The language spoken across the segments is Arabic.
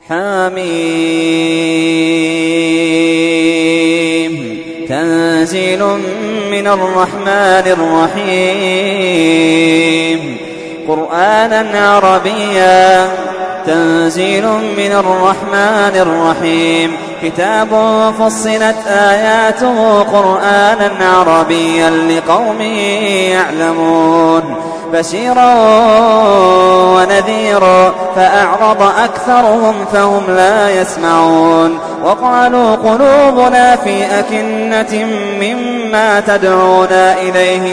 حميم تنزيل من الرحمن الرحيم قرآنا عربيا تنزيل من الرحمن الرحيم كتاب فصلت آياته قرآنا عربيا لقوم يعلمون بشيرا ونذيرا فأعرض أكثرهم فهم لا يسمعون وقالوا قلوبنا في أكنة مما تدعونا إليه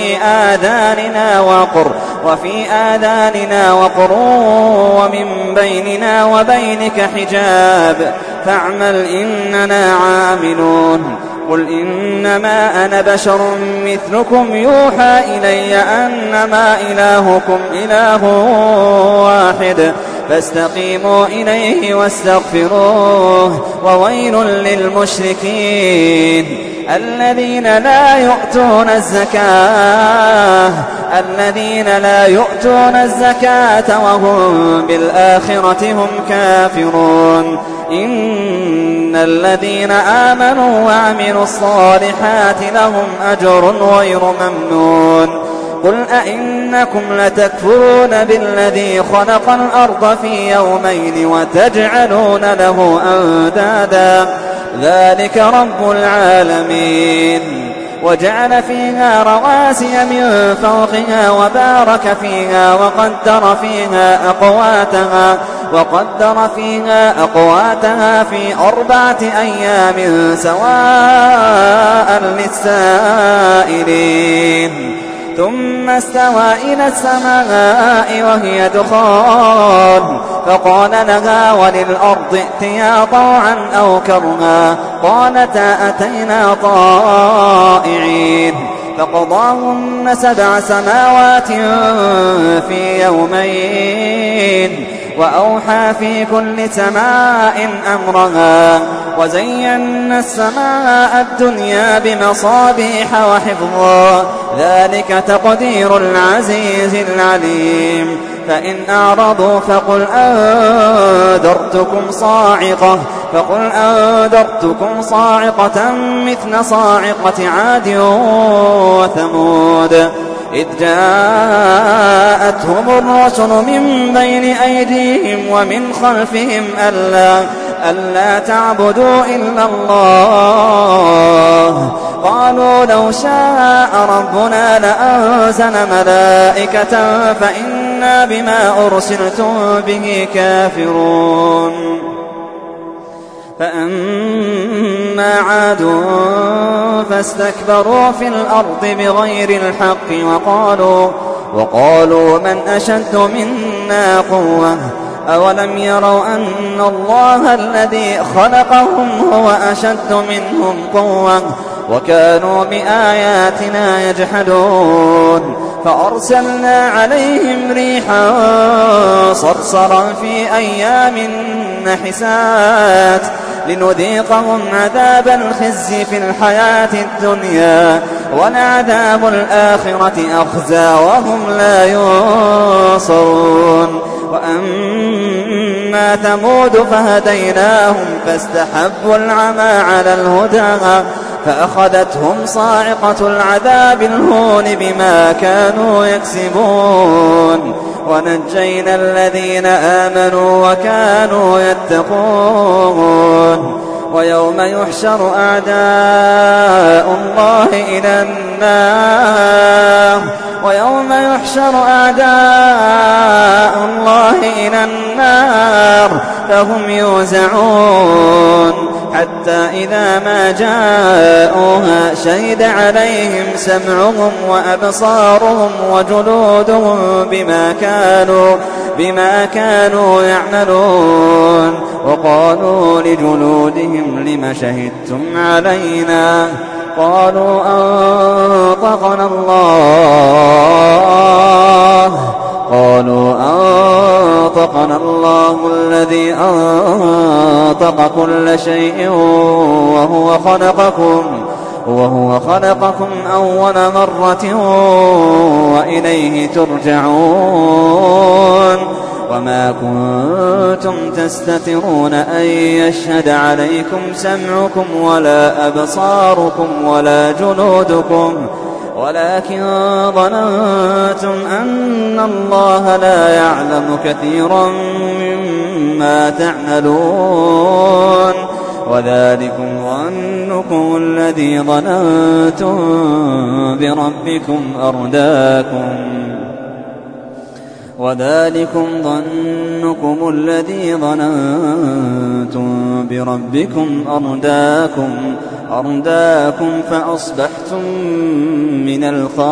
وفي آذاننا وقر ومن بيننا وبينك حجاب فاعمل إننا عاملون قل إنما أنا بشر مثلكم يوحى إلي أنما إلهكم إله واحد فاستقيموا إليه واستغفروه وويل للمشركين الذين لا يؤتون الزكاة وهم بالآخرة هم كافرون إن الذين آمنوا وعملوا الصالحات لهم أجر غير ممنون قل أئنكم لتكفرون بالذي خلق الأرض في يومين وتجعلون له أندادا ذلك رب العالمين وجعل فيها رواسي من فوقها وبارك فيها وقدر فيها أقواتها في 4 أيام سواء للسائلين ثم استوى إلى السماء وهي دخان فقال لها وللأرض ائتيا طوعا أو كرها قالتا أتينا طائعين فقضاهن 7 سماوات في يومين وأوحى في كل سماء أمرها وزينا السماء الدنيا بمصابيح وحفظا ذلك تقدير العزيز العليم فإن أعرضوا فقل أنذرتكم صاعقة مثل صاعقة عاد وثمود إذ جاءتهم الرسل من بين أيديهم ومن خلفهم ألا تعبدوا إلا الله قالوا لو شاء ربنا لأنزل ملائكة فإنا بما أرسلتم به كافرون فأما عاد فاستكبروا في الأرض بغير الحق وقالوا من أشد منا قوة أولم يروا أن الله الذي خلقهم هو أشد منهم قوة وكانوا بآياتنا يجحدون فأرسلنا عليهم ريحا صرصرا في أيام نحسات لنذيقهم عذاب الخزي في الحياة الدنيا ولعذاب الآخرة أخزى وهم لا ينصرون وأما ثمود فهديناهم فاستحبوا العمى على الهدى فأخذتهم صاعقة العذاب الهون بما كانوا يكسبون ونجينا الذين آمنوا وكانوا يتقون ويوم يحشر أعداء الله إلى النار فهم يوزعون حتى إذا ما جاءوها شهد عليهم سمعهم وأبصارهم وجلودهم بما كانوا يعملون وقالوا لجلودهم لم شهدتم علينا قالوا أنطقنا الله الذي أنطق كل شيء وهو خلقكم أول مرة وإليه ترجعون وما كنتم تستترون أن يشهد عليكم سمعكم ولا أبصاركم ولا جنودكم ولكن ظننتم أن الله لا يعلم كثيرا مما تعملون وذلكم ظنكم الذي ظننتم بربكم أرداكم فأصبحتم من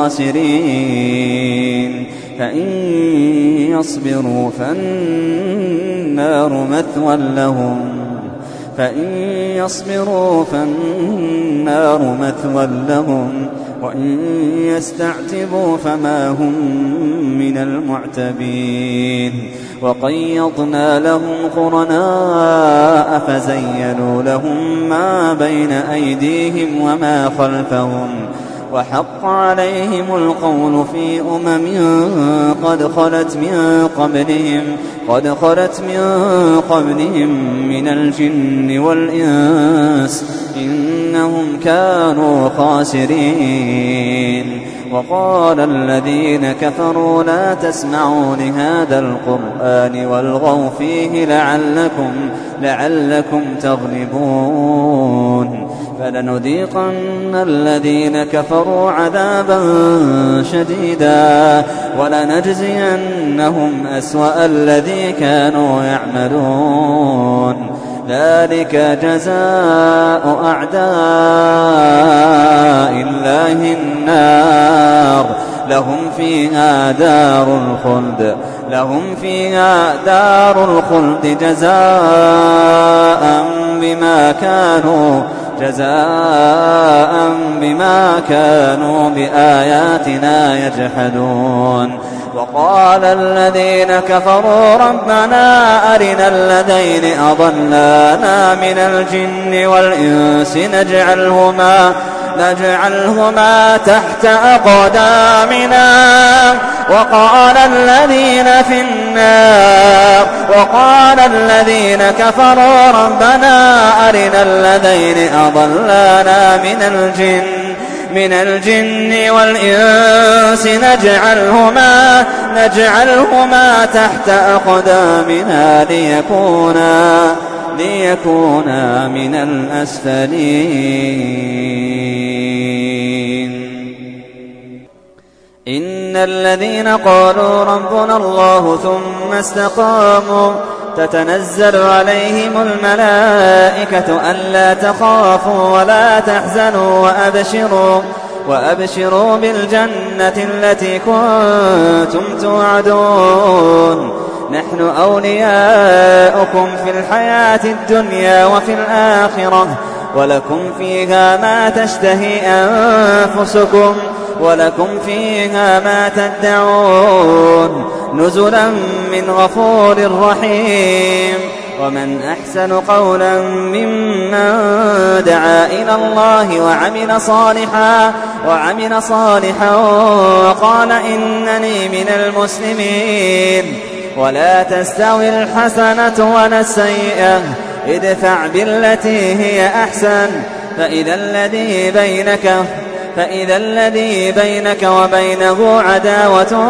الخاسرين فإن يصبروا فالنار مثوى لهم وإن يستعتبوا فما هم من المعتبين وقيضنا لهم قرناء فزينوا لهم ما بين أيديهم وما خلفهم وحق عليهم القول في قد خلت من قبلهم من الجن والإنس إنهم كانوا خاسرين وقال الذين كفروا لا تسمعوا لهذا القرآن والغوا فيه لعلكم تغلبون فلنذيقن الذين كفروا عذابا شديدا ولنجزينهم أسوأ الذي كانوا يعملون ذلك جزاء أعداء الله النار لهم فيها دار الخلد جزاء بما كانوا بآياتنا يجحدون وقال الذين كفروا ربنا أرنا الذين أضلانا من الجن والإنس نجعلهما تحت أقدامنا وقال الذين كفروا ربنا أرنا الذين أضلانا من الجن والإنس نجعلهما تحت أقدامنا ليكونا من الأسفلين إن الذين قالوا ربنا الله ثم استقاموا تتنزل عليهم الملائكة ألا تخافوا ولا تحزنوا وأبشروا بالجنة التي كنتم توعدون نحن أولياؤكم في الحياة الدنيا وفي الآخرة ولكم فيها ما تشتهي أنفسكم ولكم فيها ما تدعون نزلا من غفور رحيم ومن أحسن قولا ممن دعا إلى الله وعمل صالحا وقال إنني من المسلمين ولا تستوي الحسنة ولا السيئة ادفع بالتي هي أحسن فإذا الذي بينك وبينه عداوة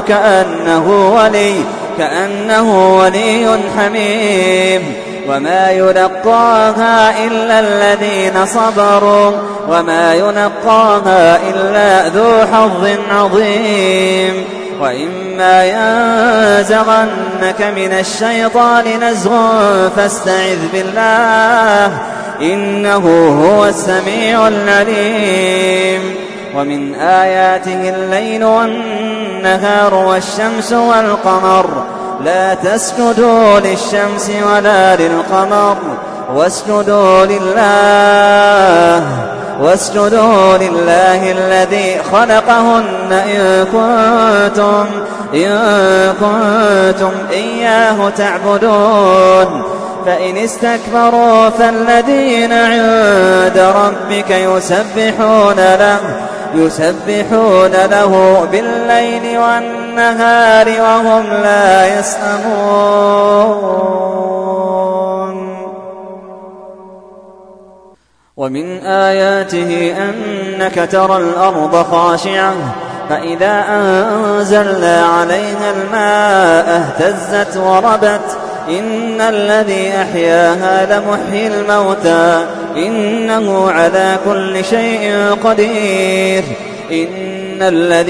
كأنه ولي حميم وما يلقاها إلا الذين صبروا وما يلقاها إلا ذو حظ عظيم وإما ينزغنك من الشيطان نزغ فاستعذ بالله إنه هو السميع العليم ومن آياته الليل والنهار والشمس والقمر لا تسجدوا للشمس ولا للقمر واسجدوا لله الذي خلقهن إن كنتم إياه تعبدون فإن استكبروا فالذين عند ربك يسبحون له بالليل والنهار النهار وهم لا يسأمون. ومن آياته أنك ترى الأرض خاشعة فإذا أنزلنا عليها الماء اهتزت وربت إن الذي أحياها لمحيي الموتى إنه على كل شيء قدير. إن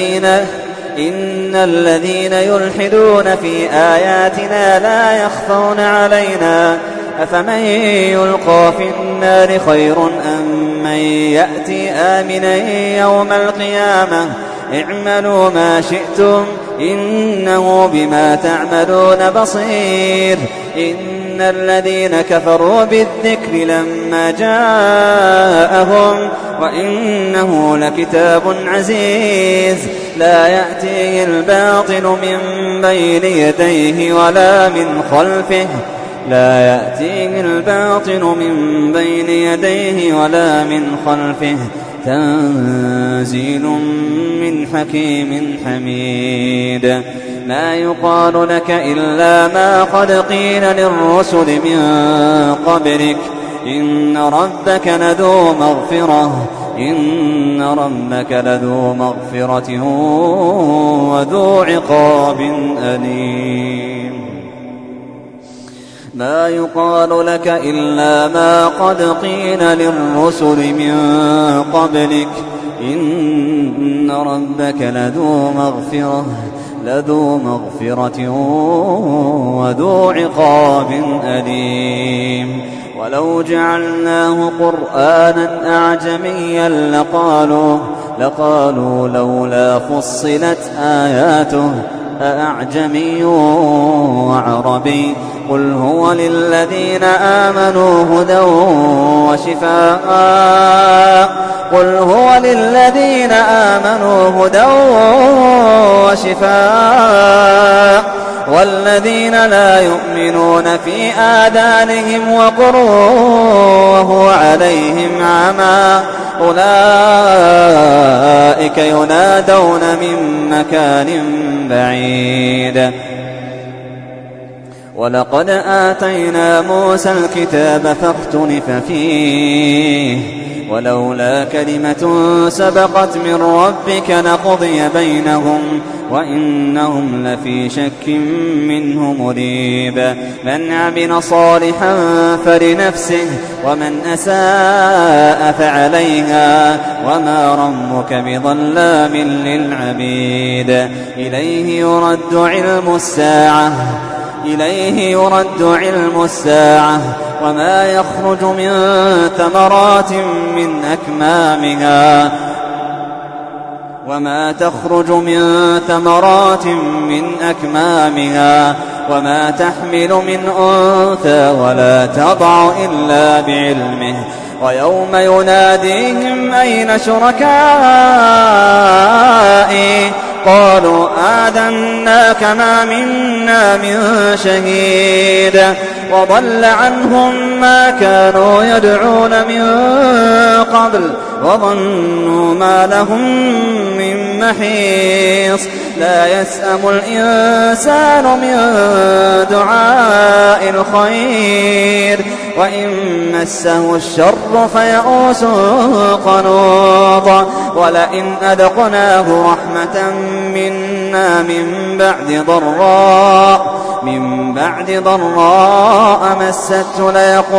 الذين يلحدون في آياتنا لا يخفون علينا أفمن يلقى في النار خير أم من يأتي آمنا يوم القيامة اعملوا ما شئتم إنه بما تعملون بصير. إن الذين كفروا بالذكر لما جاءهم وإنه لكتاب عزيز لا يأتيه الباطل من بين يديه ولا من خلفه تنزيل من حكيم حميد. ما يقال لك إلا ما قد قيل للرسل من قبلك إن ربك لذو مغفرة وذو عقاب أليم. ما يقال لك إلا ما قد قيل للرسل من قبلك إن ربك لذو مغفرة وذو عقاب أليم. ولو جعلناه قرآنا أعجميا لقالوا لولا فصلت آياته أأعجمي وعربي قل هو للذين آمنوا هدى وشفاء والذين لا يؤمنون في آذانهم وقر وهو عليهم عمى أولئك ينادون من مكان بعيد. ولقد آتينا موسى الكتاب فاختلف فيه ولولا كلمة سبقت من ربك لقضي بينهم وإنهم لفي شك منه مريب. من عمل صالحا فلنفسه ومن أساء فعليها وما ربك بظلام للعبيد. إليه يرد علم الساعة وما يخرج من ثمرات من أكمامها وما تحمل من أنثى ولا تضع إلا بعلمه. ويوم يناديهم أين شركائي قالوا آذناك ما منا من شهيد وضل عنهم ما كانوا يدعون من قبل وظنوا ما لهم من محيص. لا يسأم الإنسان من دعاء الخير وإن مسه الشر فيئوس قنوط. ولئن أذقناه رحمة منا من بعد ضراء مسته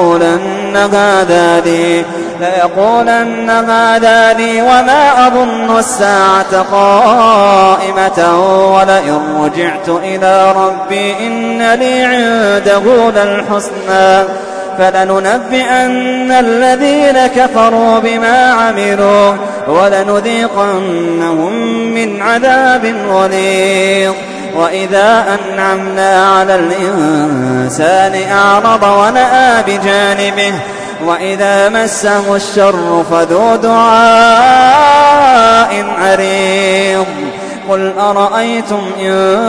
ليقولن هذا لي وما أظن الساعة قائمة ولئن رجعت إلى ربي إن لي عنده للحسنى فلننبئن الذين كفروا بما عملوا ولنذيقنهم من عذاب غليظ. وإذا أنعمنا على الإنسان أعرض ونأى بجانبه وإذا مسه الشر فذو دعاء عريض. قل أرأيتم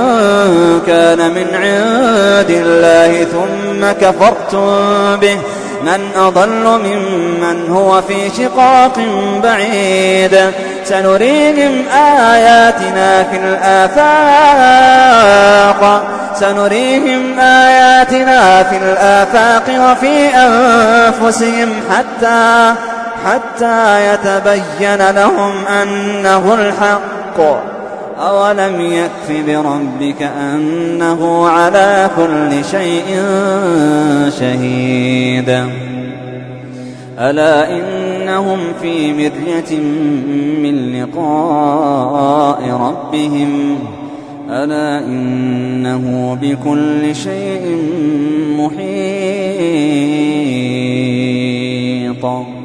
إن كان من عند الله ثم كفرتم به من أضل ممن هو في شقاق بعيد سنريهم آياتنا في الآفاق وفي أنفسهم حتى يتبين لهم أنه الحق أولم يكف بربك أنه على كل شيء شهيد ألا إنهم في مرية من لقاء ربهم ألا إنه بكل شيء محيط